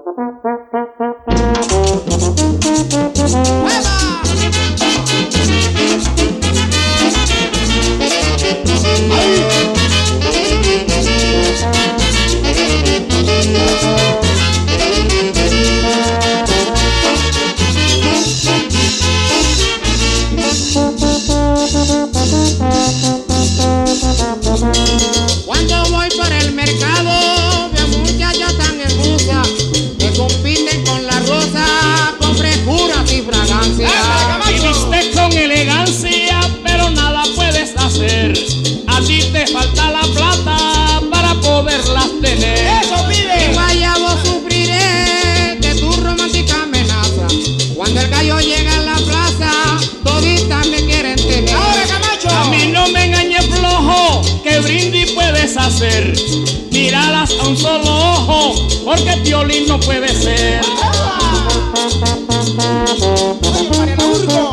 Cuando voy por el mercado veo muchachas tan hermosas que compiten con la rosa, con frescuras y fragancia. Viviste con elegancia, pero nada puedes hacer. A ti te falta la plata para poderlas tener. ¡Eso pide! Y guayabo sufriré de tu romántica amenaza. Cuando el gallo llega a la plaza, toditas me quieren tener. ¡Ahora, Camacho! A mí no me engañes flojo, que brindis puedes hacer. Míralas a un solo ojo, porque Piolín no puede ser. Oye, Mariana Urco.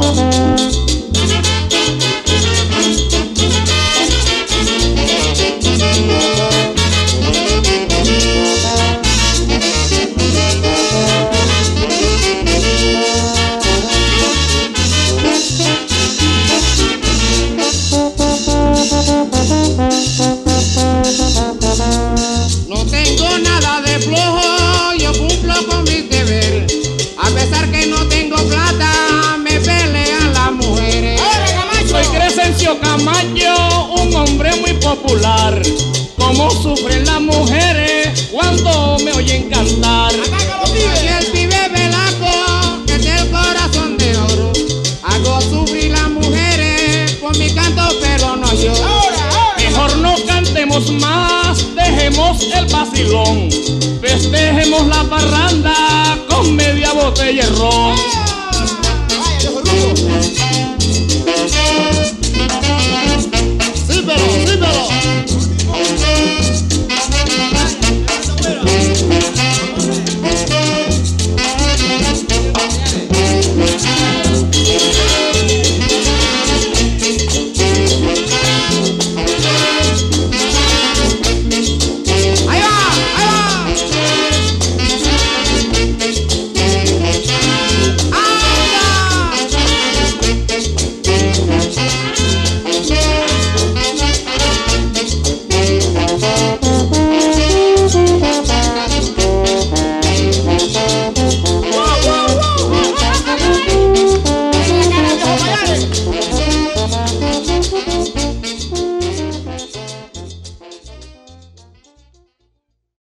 No tengo nada de flojo, yo cumplo con mis deberes. A pesar que no tengo plata, me pelean las mujeres. Soy Crescencio Camacho, un hombre muy popular. Cómo sufren las mujeres cuando me oyen cantar. Y el pibe Velasco, que es el corazón de oro. Hago sufrir las mujeres con mi canto, pero no lloro. Mejor no cantemos más, dejemos el vacilón. Festejemos la parranda